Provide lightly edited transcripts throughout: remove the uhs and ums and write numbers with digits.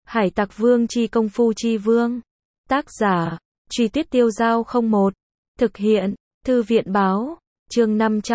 Hải Tặc Vương chi công phu chi vương. Tác giả, Truy Tuyết Tiêu Giao 01. Thực hiện, Thư viện Báo. Chương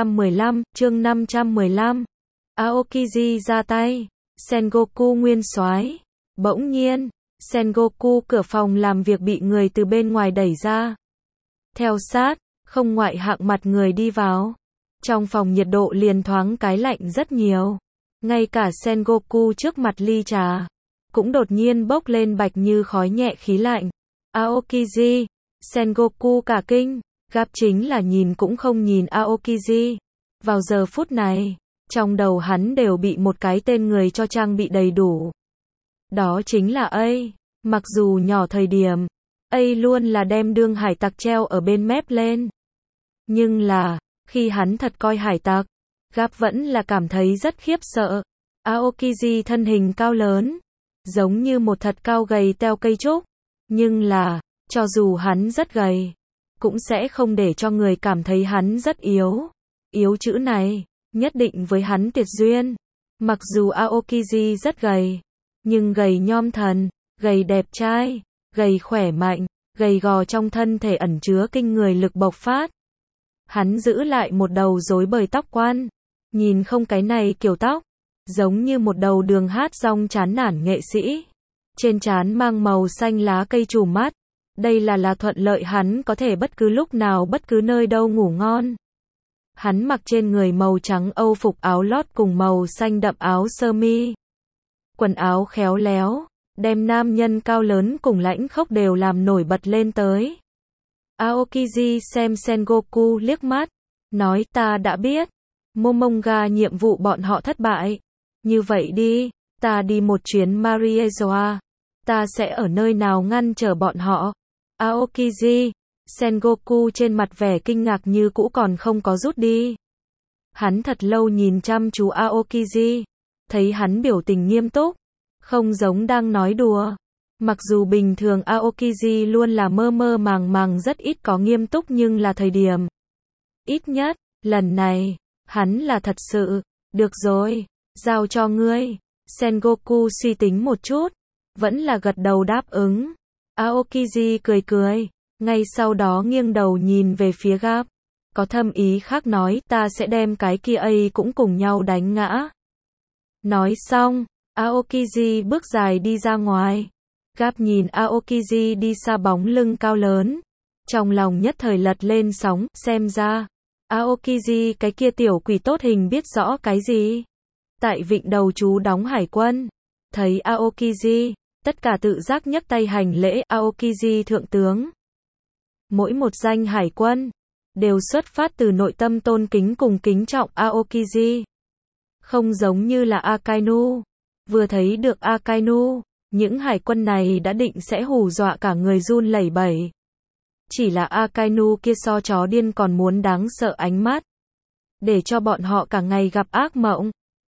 515. Aokiji ra tay. Sengoku nguyên soái. Bỗng nhiên, Sengoku cửa phòng làm việc bị người từ bên ngoài đẩy ra. Theo sát, không ngoại hạng mặt người đi vào. Trong phòng nhiệt độ liền thoáng cái lạnh rất nhiều. Ngay cả Sengoku trước mặt ly trà cũng đột nhiên bốc lên bạch như khói nhẹ khí lạnh. Aokiji, Sengoku cả kinh, gáp chính là nhìn cũng không nhìn Aokiji. Vào giờ phút này, trong đầu hắn đều bị một cái tên người cho trang bị đầy đủ. Đó chính là A. Mặc dù nhỏ thời điểm, A luôn là đem đương hải tặc treo ở bên mép lên. Nhưng là, khi hắn thật coi hải tặc, gáp vẫn là cảm thấy rất khiếp sợ. Aokiji thân hình cao lớn, giống như một thật cao gầy teo cây trúc. Nhưng là, cho dù hắn rất gầy, cũng sẽ không để cho người cảm thấy hắn rất yếu. Yếu chữ này, nhất định với hắn tuyệt duyên. Mặc dù Aokiji rất gầy, nhưng gầy nhom thần, gầy đẹp trai, gầy khỏe mạnh, gầy gò trong thân thể ẩn chứa kinh người lực bộc phát. Hắn giữ lại một đầu rối bời tóc quan, nhìn không cái này kiểu tóc, giống như một đầu đường hát rong chán nản nghệ sĩ. Trên trán mang màu xanh lá cây trùm mắt, đây là thuận lợi hắn có thể bất cứ lúc nào bất cứ nơi đâu ngủ ngon. Hắn mặc trên người màu trắng Âu phục áo lót cùng màu xanh đậm áo sơ mi. Quần áo khéo léo, đem nam nhân cao lớn cùng lãnh khốc đều làm nổi bật lên tới. Aokiji xem Sengoku liếc mắt, nói ta đã biết. Momonga nhiệm vụ bọn họ thất bại. Như vậy đi, ta đi một chuyến Mariezoa. Ta sẽ ở nơi nào ngăn trở bọn họ. Aokiji, Sengoku trên mặt vẻ kinh ngạc như cũ còn không có rút đi. Hắn thật lâu nhìn chăm chú Aokiji, thấy hắn biểu tình nghiêm túc, không giống đang nói đùa. Mặc dù bình thường Aokiji luôn là mơ mơ màng màng rất ít có nghiêm túc nhưng là thời điểm. Ít nhất, lần này, hắn là thật sự. Được rồi, giao cho ngươi. Sengoku suy tính một chút, vẫn là gật đầu đáp ứng. Aokiji cười cười, ngay sau đó nghiêng đầu nhìn về phía Gap. Có thâm ý khác nói ta sẽ đem cái kia A cũng cùng nhau đánh ngã. Nói xong, Aokiji bước dài đi ra ngoài. Gap nhìn Aokiji đi xa bóng lưng cao lớn. Trong lòng nhất thời lật lên sóng, xem ra. Aokiji cái kia tiểu quỷ tốt hình biết rõ cái gì. Tại vịnh đầu chú đóng hải quân. Thấy Aokiji, tất cả tự giác nhấc tay hành lễ Aokiji thượng tướng. Mỗi một danh hải quân, đều xuất phát từ nội tâm tôn kính cùng kính trọng Aokiji. Không giống như là Akainu. Vừa thấy được Akainu, những hải quân này đã định sẽ hù dọa cả người run lẩy bẩy. Chỉ là Akainu kia so chó điên còn muốn đáng sợ ánh mắt. Để cho bọn họ cả ngày gặp ác mộng.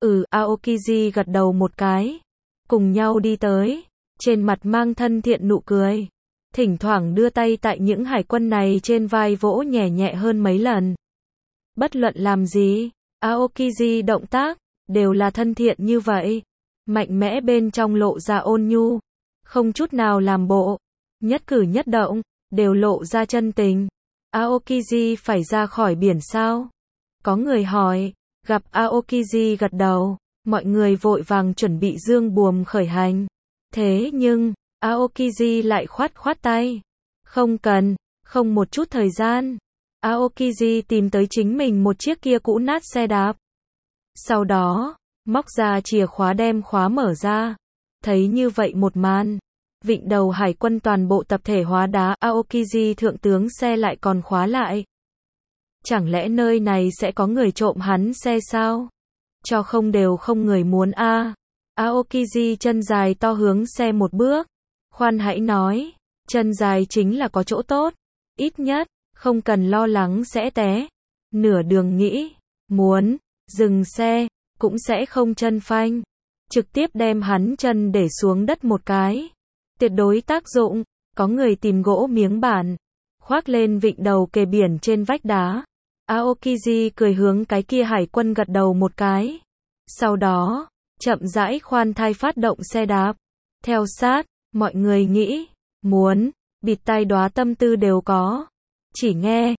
Aokiji gật đầu một cái. Cùng nhau đi tới. Trên mặt mang thân thiện nụ cười. Thỉnh thoảng đưa tay tại những hải quân này trên vai vỗ nhẹ nhẹ hơn mấy lần. Bất luận làm gì, Aokiji động tác, đều là thân thiện như vậy. Mạnh mẽ bên trong lộ ra ôn nhu. Không chút nào làm bộ. Nhất cử nhất động, đều lộ ra chân tình. Aokiji phải ra khỏi biển sao? Có người hỏi. Gặp Aokiji gật đầu, mọi người vội vàng chuẩn bị dương buồm khởi hành. Thế nhưng, Aokiji lại khoát tay. Không cần, không một chút thời gian. Aokiji tìm tới chính mình một chiếc kia cũ nát xe đạp. Sau đó, móc ra chìa khóa đem khóa mở ra. Thấy như vậy một màn. Vịnh đầu hải quân toàn bộ tập thể hóa đá Aokiji thượng tướng xe lại còn khóa lại. Chẳng lẽ nơi này sẽ có người trộm hắn xe sao? Cho không đều không người muốn a. Aokiji chân dài to hướng xe một bước. Khoan hãy nói, chân dài chính là có chỗ tốt. Ít nhất, không cần lo lắng sẽ té. Nửa đường nghĩ, muốn, dừng xe, cũng sẽ không chân phanh. Trực tiếp đem hắn chân để xuống đất một cái. Tuyệt đối tác dụng, có người tìm gỗ miếng bản. Khoác lên vịnh đầu kề biển trên vách đá. Aokiji cười hướng cái kia hải quân gật đầu một cái. Sau đó, chậm rãi khoan thai phát động xe đạp. Theo sát, mọi người nghĩ, muốn, bịt tai đóa tâm tư đều có. Chỉ nghe,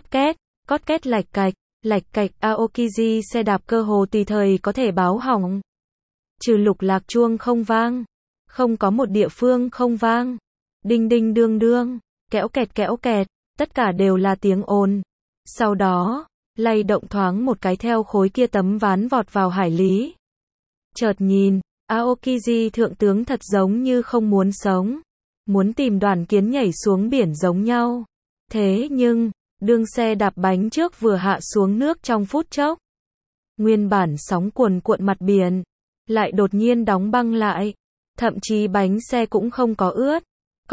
cót két lạch cạch Aokiji xe đạp cơ hồ tùy thời có thể báo hỏng. Trừ lục lạc chuông không vang. Không có một địa phương không vang. Đinh đinh đương đương, kéo kẹt, tất cả đều là tiếng ồn. Sau đó, lay động thoáng một cái theo khối kia tấm ván vọt vào hải lý. Chợt nhìn, Aokiji thượng tướng thật giống như không muốn sống. Muốn tìm Đoàn Kiến nhảy xuống biển giống nhau. Thế nhưng, đương xe đạp bánh trước vừa hạ xuống nước trong phút chốc. Nguyên bản sóng cuồn cuộn mặt biển, lại đột nhiên đóng băng lại. Thậm chí bánh xe cũng không có ướt.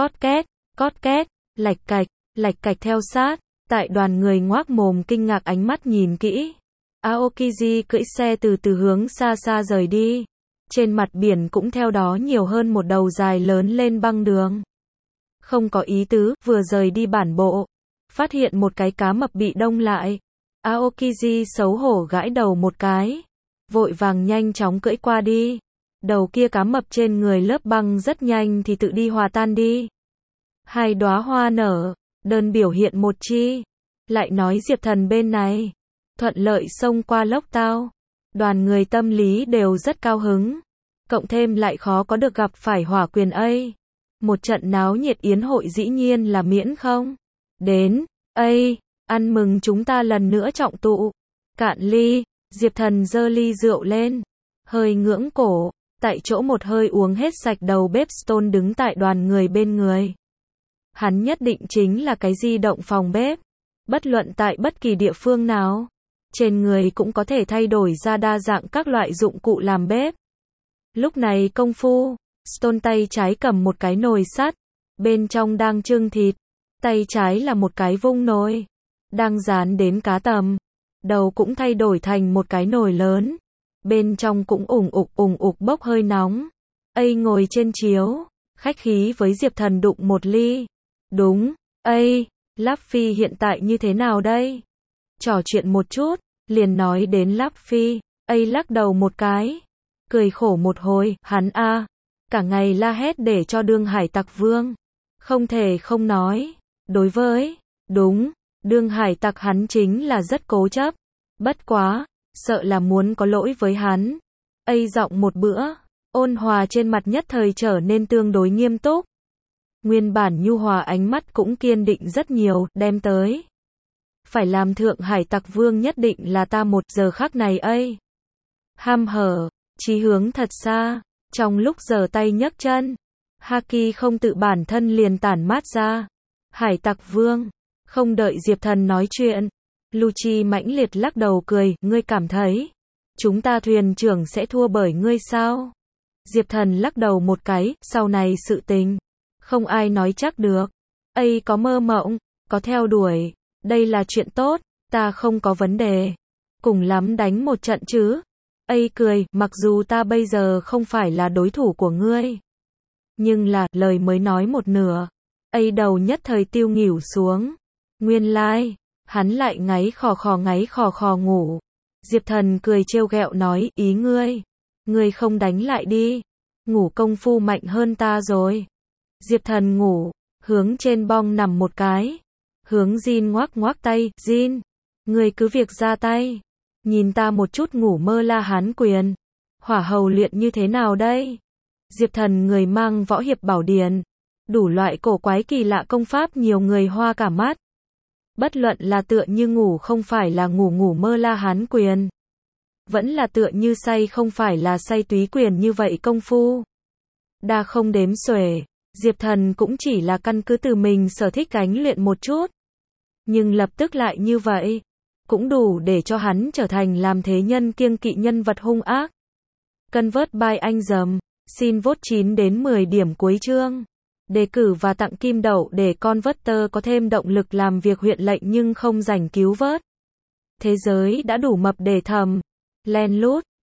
Cót két, lạch cạch theo sát. Tại đoàn người ngoác mồm kinh ngạc ánh mắt nhìn kỹ. Aokiji cưỡi xe từ từ hướng xa xa rời đi. Trên mặt biển cũng theo đó nhiều hơn một đầu dài lớn lên băng đường. Không có ý tứ, vừa rời đi bản bộ. Phát hiện một cái cá mập bị đông lại. Aokiji xấu hổ gãi đầu một cái. Vội vàng nhanh chóng cưỡi qua đi. Đầu kia cá mập trên người lớp băng rất nhanh thì tự đi hòa tan đi. Hai đóa hoa nở, đơn biểu hiện một chi. Lại nói Diệp Thần bên này, thuận lợi xông qua lốc tao. Đoàn người tâm lý đều rất cao hứng. Cộng thêm lại khó có được gặp phải hỏa quyền ấy. Một trận náo nhiệt yến hội dĩ nhiên là miễn không. Đến, ăn mừng chúng ta lần nữa trọng tụ. Cạn ly, Diệp Thần giơ ly rượu lên. Hơi ngưỡng cổ, tại chỗ một hơi uống hết sạch. Đầu bếp Stone đứng tại đoàn người bên người. Hắn nhất định chính là cái di động phòng bếp. Bất luận tại bất kỳ địa phương nào. Trên người cũng có thể thay đổi ra đa dạng các loại dụng cụ làm bếp. Lúc này công phu, Stone tay trái cầm một cái nồi sắt. Bên trong đang trưng thịt. Tay trái là một cái vung nồi. Đang rán đến cá tầm. Đầu cũng thay đổi thành một cái nồi lớn. Bên trong cũng ủng ục bốc hơi nóng. Ngồi trên chiếu. Khách khí với Diệp Thần đụng một ly. Đúng, Luffy hiện tại như thế nào đây? Trò chuyện một chút, liền nói đến Luffy. Lắc đầu một cái. Cười khổ một hồi, hắn cả ngày la hét để cho đương hải tặc vương. Không thể không nói. Đối với, đương hải tặc hắn chính là rất cố chấp. Bất quá, sợ là muốn có lỗi với hắn. Giọng một bữa, ôn hòa trên mặt nhất thời trở nên tương đối nghiêm túc. Nguyên bản nhu hòa ánh mắt cũng kiên định rất nhiều, đem tới. Phải làm thượng hải tặc vương nhất định là ta một giờ khắc này ham hở, chí hướng thật xa. Trong lúc giở tay nhấc chân, Haki không tự bản thân liền tản mát ra. Hải tặc vương, không đợi Diệp Thần nói chuyện. Lucci mãnh liệt lắc đầu cười, ngươi cảm thấy chúng ta thuyền trưởng sẽ thua bởi ngươi sao? Diệp Thần lắc đầu một cái, sau này sự tình không ai nói chắc được. Có mơ mộng, có theo đuổi, đây là chuyện tốt, ta không có vấn đề. Cùng lắm đánh một trận chứ. Cười, mặc dù ta bây giờ không phải là đối thủ của ngươi. Nhưng là, lời mới nói một nửa. Đầu nhất thời tiêu nghỉu xuống. Nguyên lai, hắn lại ngáy khò khò ngủ. Diệp Thần cười trêu ghẹo nói, ý ngươi không đánh lại đi. Ngủ công phu mạnh hơn ta rồi. Diệp Thần ngủ, hướng trên bong nằm một cái. Hướng Jin ngoác tay, Jin, ngươi cứ việc ra tay. Nhìn ta một chút ngủ mơ La Hán quyền. Hỏa hầu luyện như thế nào đây? Diệp Thần người mang võ hiệp bảo điển. Đủ loại cổ quái kỳ lạ công pháp nhiều người hoa cả mắt. Bất luận là tựa như ngủ không phải là ngủ mơ La Hán quyền. Vẫn là tựa như say không phải là say túy quyền như vậy công phu. Đa không đếm xuể. Diệp Thần cũng chỉ là căn cứ từ mình sở thích gánh luyện một chút. Nhưng lập tức lại như vậy. Cũng đủ để cho hắn trở thành làm thế nhân kiêng kỵ nhân vật hung ác. Convert by anh dầm. Xin vote 9 đến 10 điểm cuối chương. Đề cử và tặng kim đậu để Converter có thêm động lực làm việc huyện lệnh nhưng không rảnh cứu vớt. Thế giới đã đủ mập để thầm. Len lút.